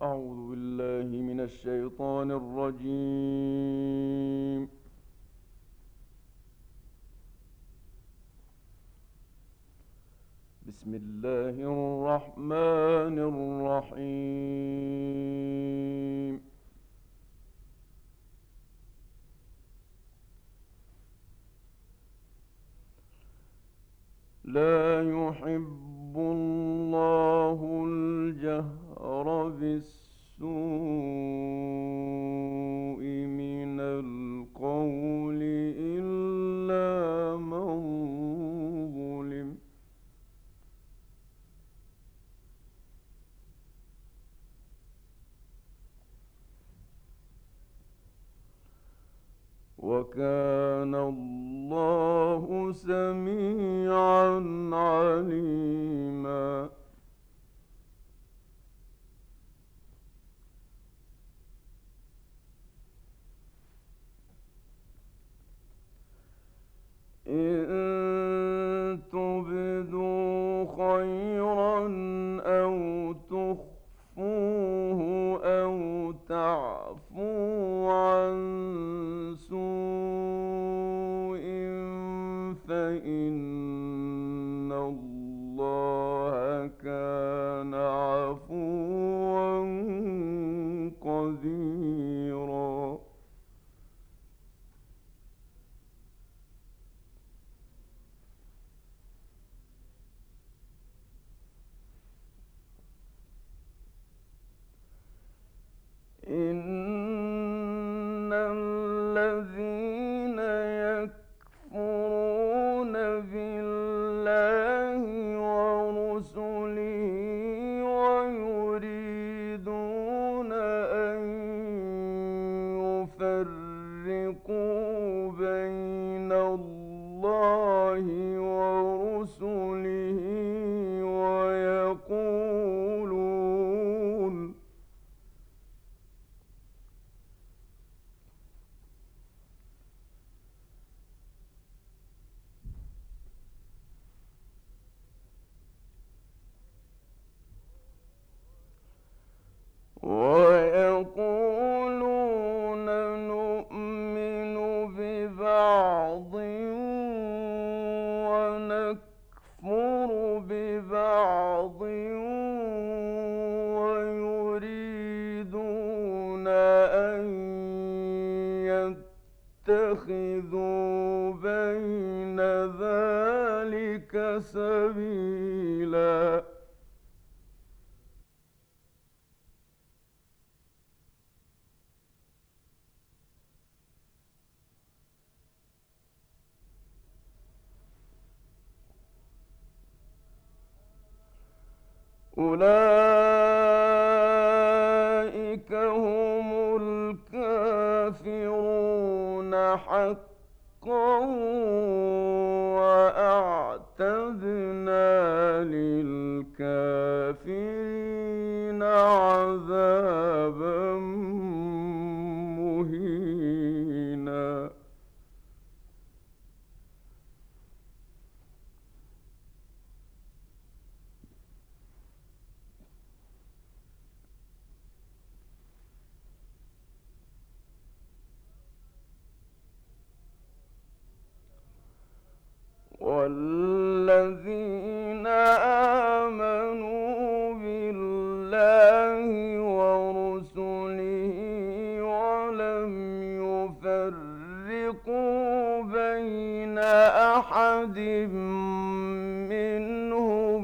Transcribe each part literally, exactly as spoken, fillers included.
أعوذ بالله من الشيطان الرجيم. بسم الله الرحمن الرحيم. لا يحب الله الجهر بالسوء من القول إلا من ظلم. وكان الله سميعا عليما. إن تبدوا خيرا أو تخفوه أو تعفوا عن سوء فإن الله كان عفوا قديرا. إن الذين يكفرون بالله ورسله ويريدون أن يفرقوا بين الله ورسله ويقولون ويقولون نؤمن ببعض ونكفر ببعض ويريدون أن يتخذوا بين ذلك سبيلا. أولئك هم الكافرون حقا وأعتدنا للكافرين عذابا مهينا. والذين آمنوا بالله ورسله ولم يفرقوا بين أحد منهم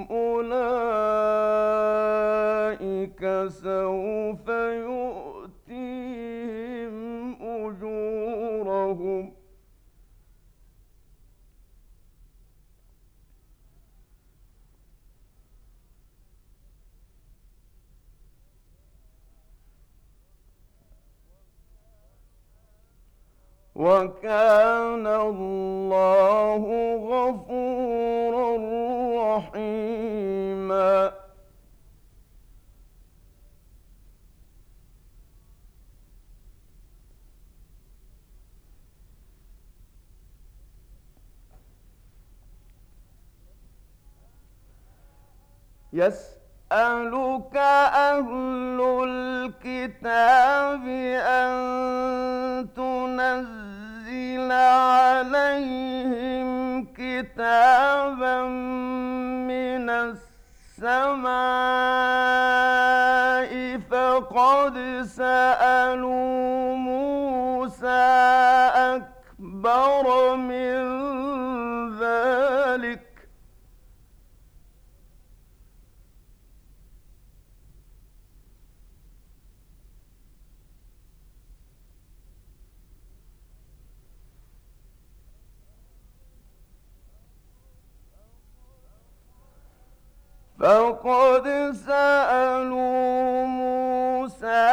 أولئك سوف يؤتيهم أجورهم وكان الله غفورا رحيما. يسألونك يسألك أهل الكتاب أن تنزل عليهم كتابا من السماء فقد سألوا موسى أكبر من ذلك فقد سألوا موسى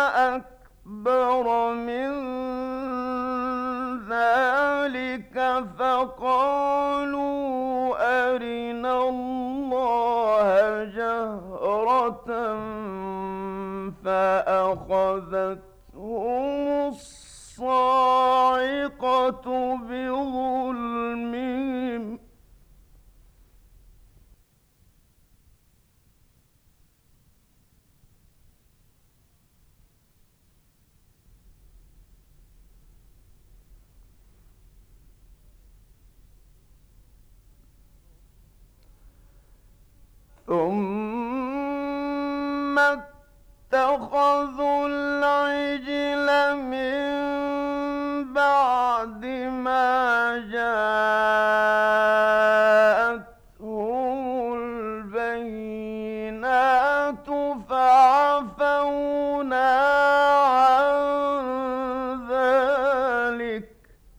أكبر من ذلك فقالوا أرنا الله جهرة فأخذتهم الصاعقة بظلمهم ثم اتخذوا العجل من بعد ما جاءتهم البينات فعفونا عن ذلك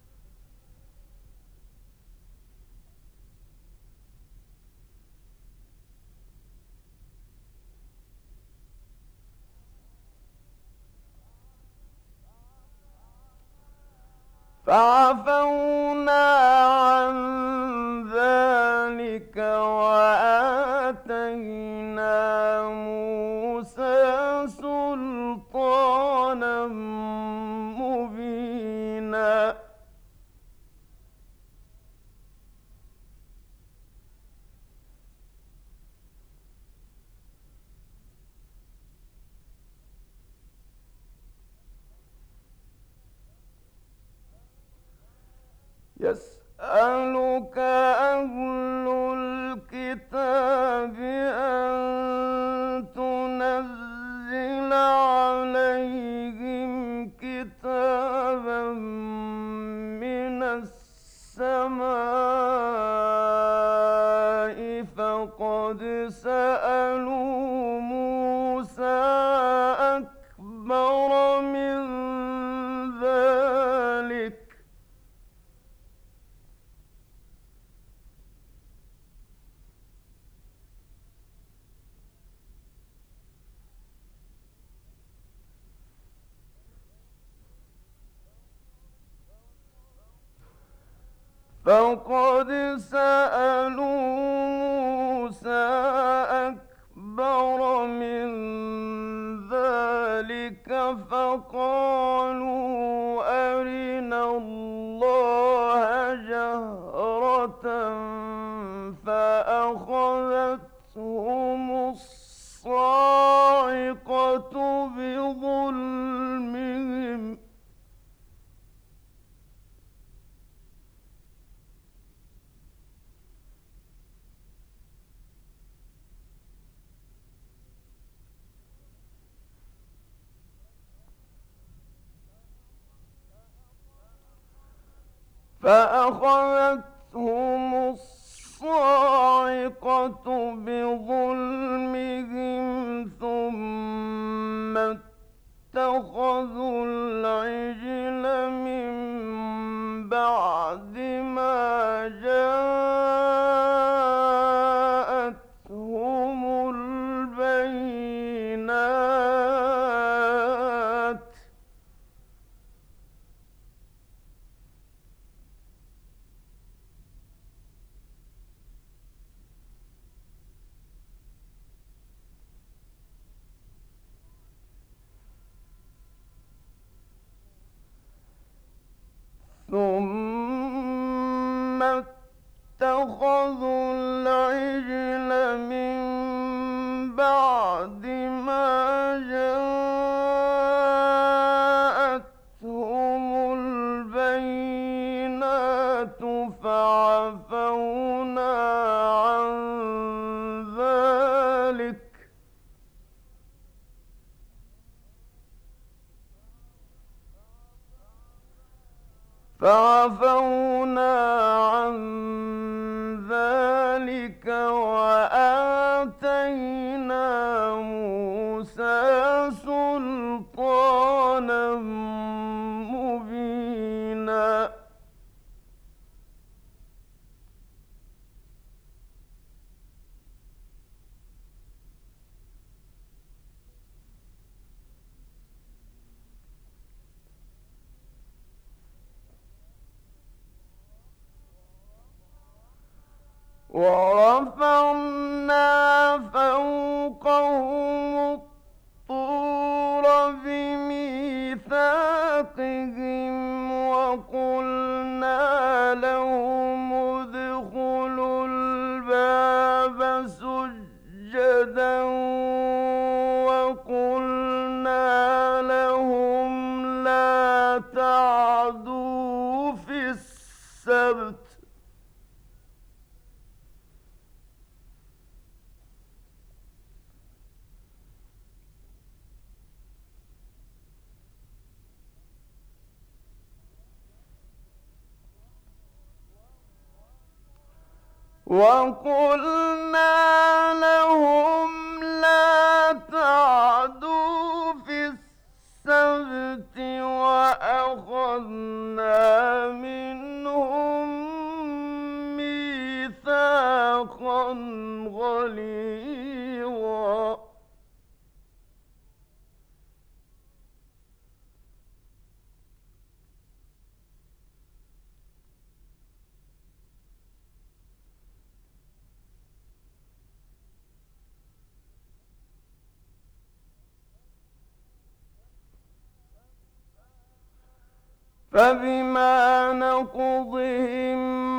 فعفونا عن ذلك وآتينا موسى سلطانا مبينا يسألك أهل الكتاب أن تنزل عليهم كتابا من السماء فقد سألوا موسى أكبر من ذلك فقد سألوا موسى أكبر من ذلك فقالوا أرنا الله جهرة فأخذتهم الصاعقة بظلمهم فأخذتهم الصاعقة بظلمهم ثم اتخذوا العجل من بعد ما جاءتهم البينات ثم اتخذوا العجل من بعد فعفونا عن ذلك وآتينا موسى سلطانا مبينا ورفعنا فوقهم الطور بميثاقهم وقلنا لهم ادخلوا الباب سجدا وقلنا لهم لا تعدوا في السبت وقلنا لهم لا تعدوا في السبت وأخذنا منهم ميثاقا غليظا فبما نقضهم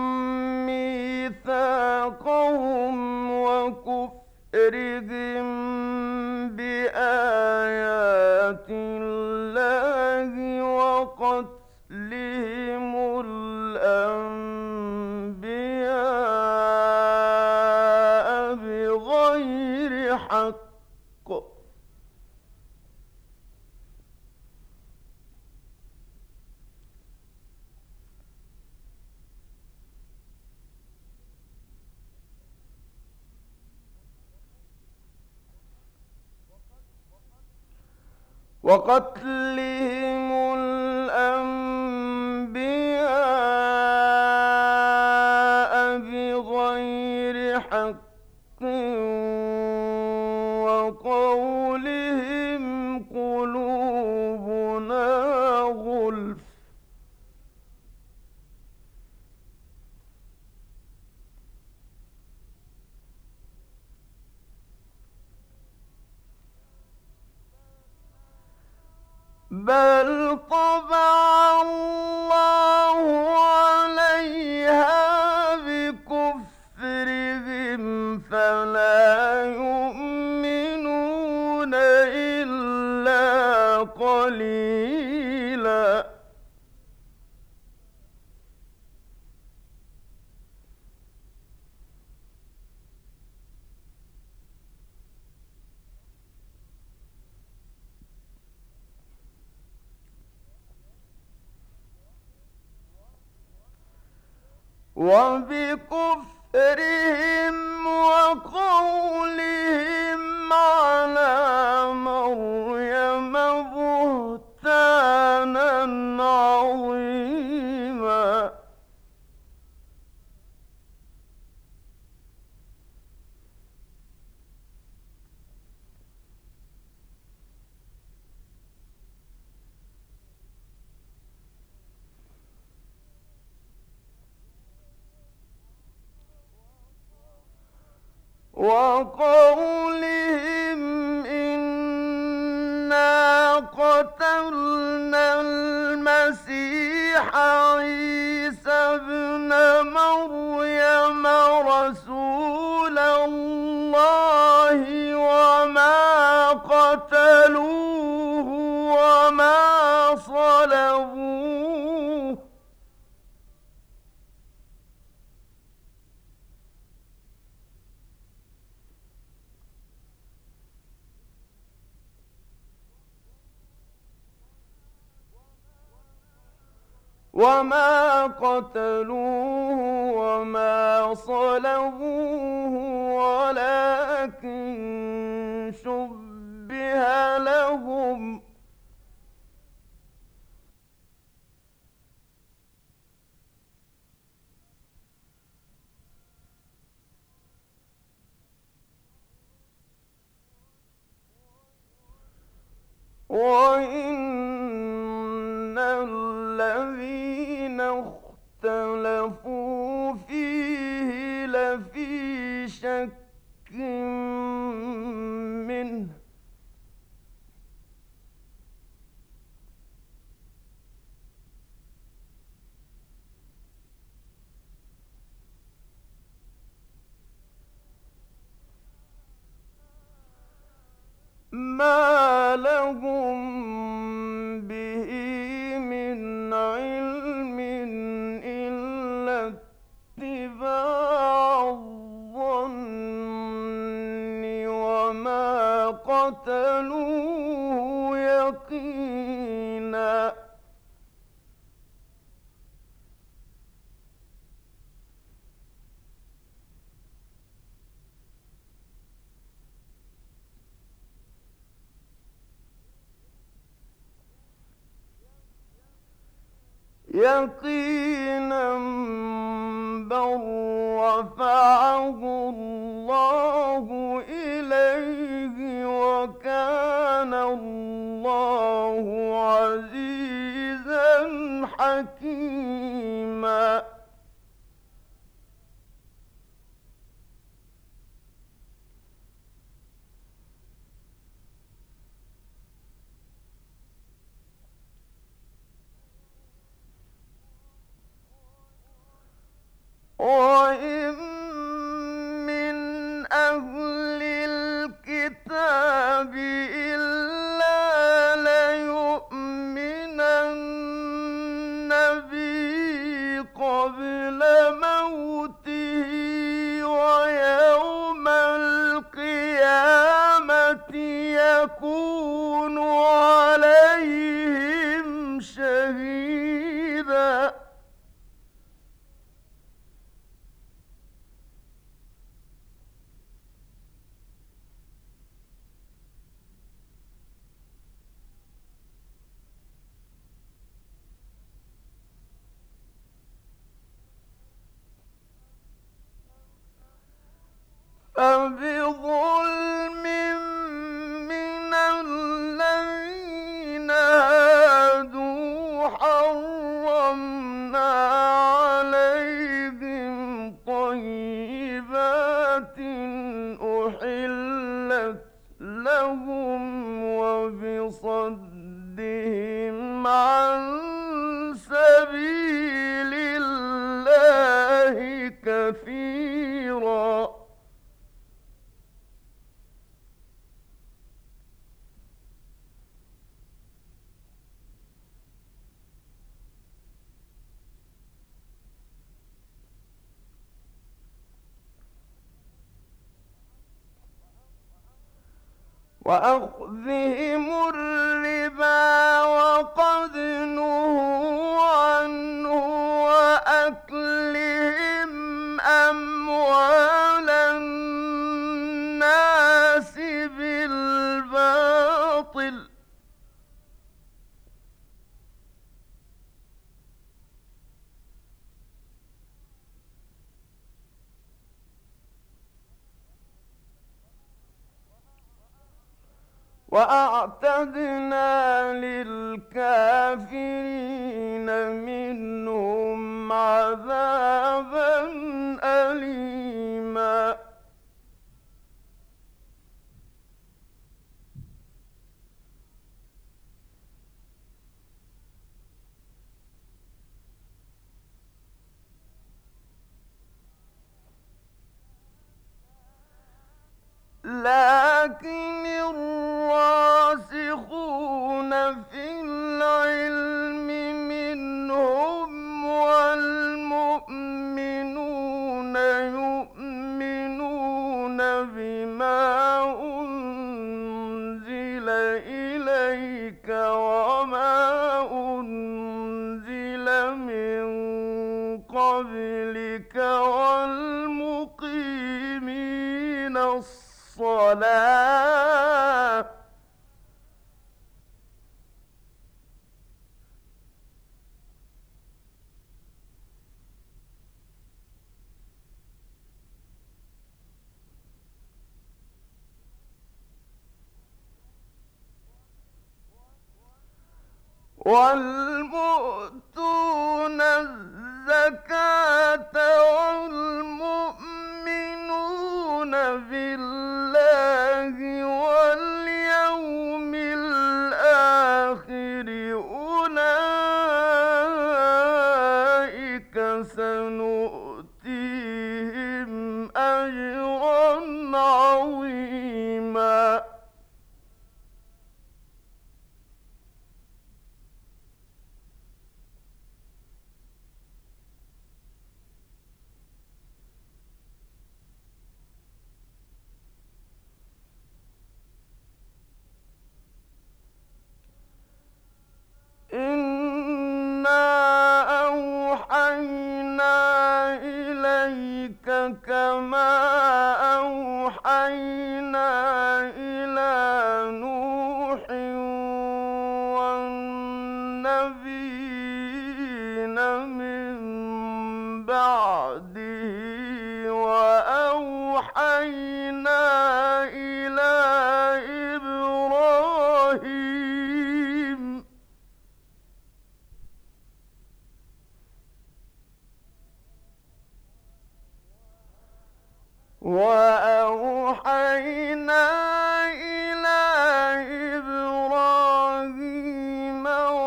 ميثاقهم وكفرهم بآيات الله وقتلهم الأنبياء بغير حق وقتلهم الأنبياء بغير حق وقولهم قلوبنا غلف بل طبع الله عليها بكفرهم فلا يؤمنون إلا قليلا وبكفرهم وقولهم على مريم بهتانا عظيما وقولهم إنا قتلنا المسيح عيسى ابن مريم رسول الله وما قتلوه وما صلبوه وما قتلوه وما صلبوه ولكن شبه لهم. وإن الذين اختلفوا فيه لفي شك منه ما لهم به من علم إلا اتباع الظن وما قتلوه يقينا. يقينا بل رفعه الله إليه وكان الله عزيزا حكيما. وإن من أهل الكتاب إلا ليؤمنن به قبل موته ويوم القيامة يكون عليهم شهيدا. فبظلم من الذين هادوا حرمنا عليهم طيبات أحلت لهم وبصدهم عن سبيل الله كثيرا. وأخذهم الربا وقد نهوا عنه وأكلهم أموال الناس بالباطل وأعتدنا للكافرين منهم عذابا أليما. لكن الراسخون في العلم منهم والمؤمنون يؤمنون بما أنزل إليك وما أنزل من الصلاة والمؤتون الزكاة والمؤمنون بالله واليوم الآخر أولئك سنؤتيهم أجرا عظيما إنا أوحينا إليك كما أوحينا إلى نوح والنبيين من بعده وأوحينا إلى إبراهيم وأوحينا إلى إبراهيم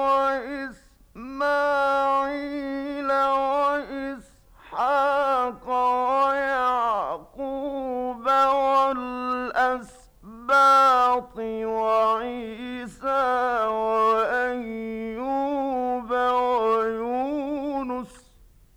وإسماعيل وإسحاق ويعقوب والأسباط وعيسى وأيوب ويونس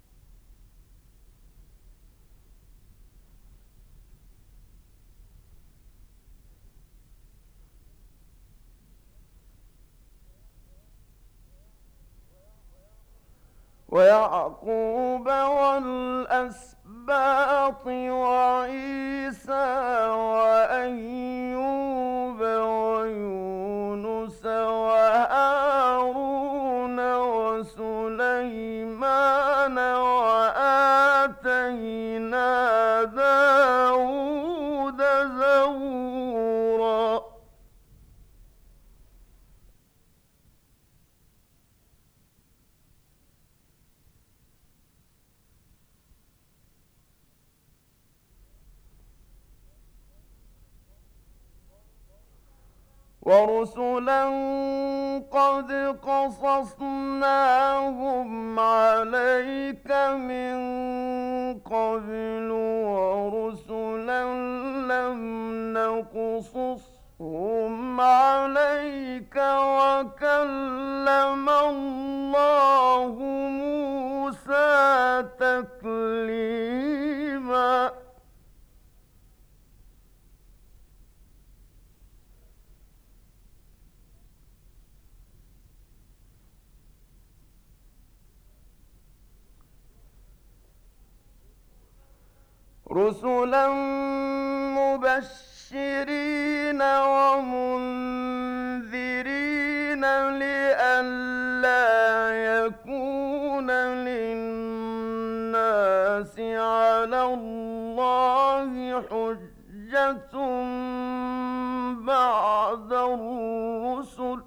ويعقوب والأسباط وعيسى وأيوب ويونس وهارون وسليمان وآتينا داود زبورا ورسلا قد قصصناهم عليك من قبل ورسلا لم نقصصهم عليك وكلم الله موسى تكليما رسلا مبشرين ومنذرين لئلا يكون للناس على الله حجة بعد الرسل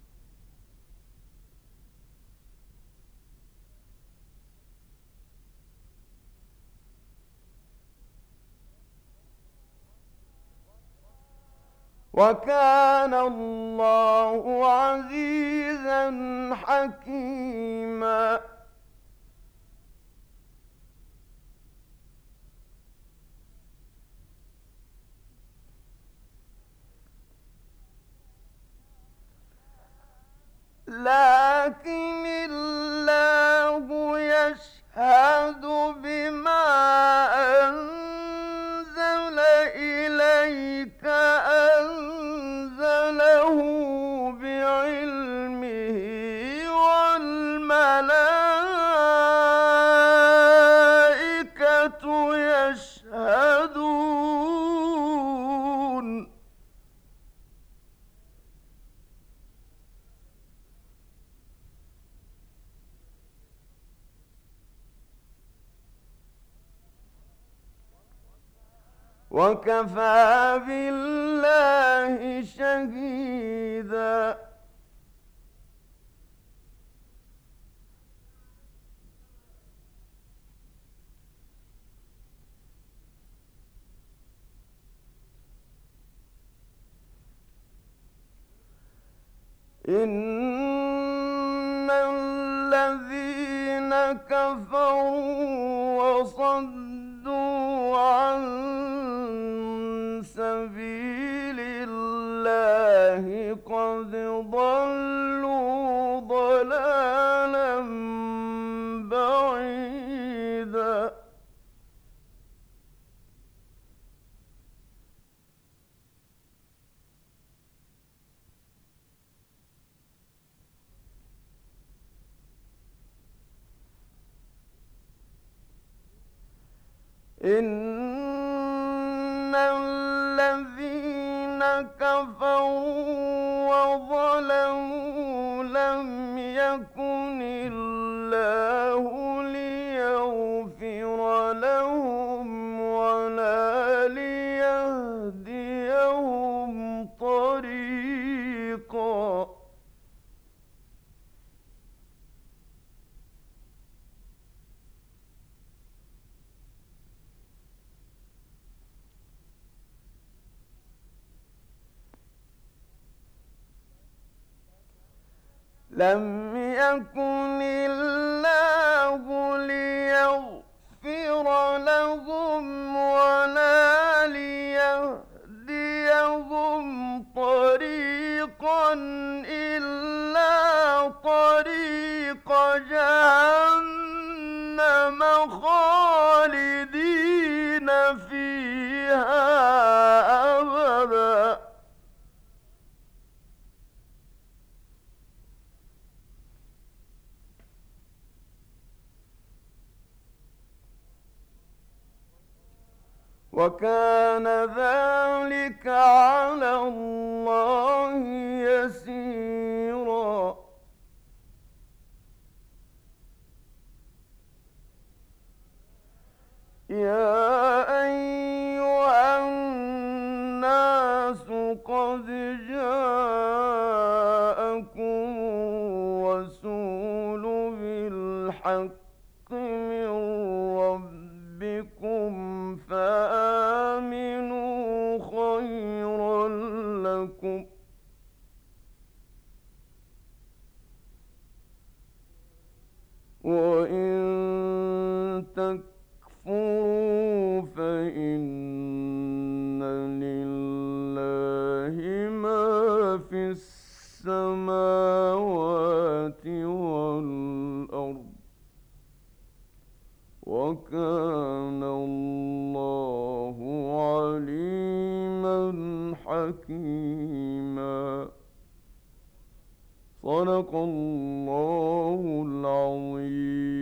وكان الله عزيزا حكيما لكن الله يشهد بما أنزل إليك أنزله بعلمه والملائكة وكفى بالله شهيدا. إن الذين كفروا وصدوا عن سبيل الله قد ضلوا ضلالا بعيدا. إن الذين كفروا وظلموا لم يكن الله ليغفر لهم ولا ليهديهم طريقا. لم يكن الله ليغفر لهم ولا ليهديهم طريقا إلا طريق جهنم خالدين فيها أبدا. وكان ذلك على الله يسيرا. يا أيها الناس قد جاءكم الرسول بالحق من ربكم فآمنوا خيرا لكم. وإن تكفروا فإن لله ما في السماوات والأرض وكان الله عليما حكيما. صدق الله العظيم.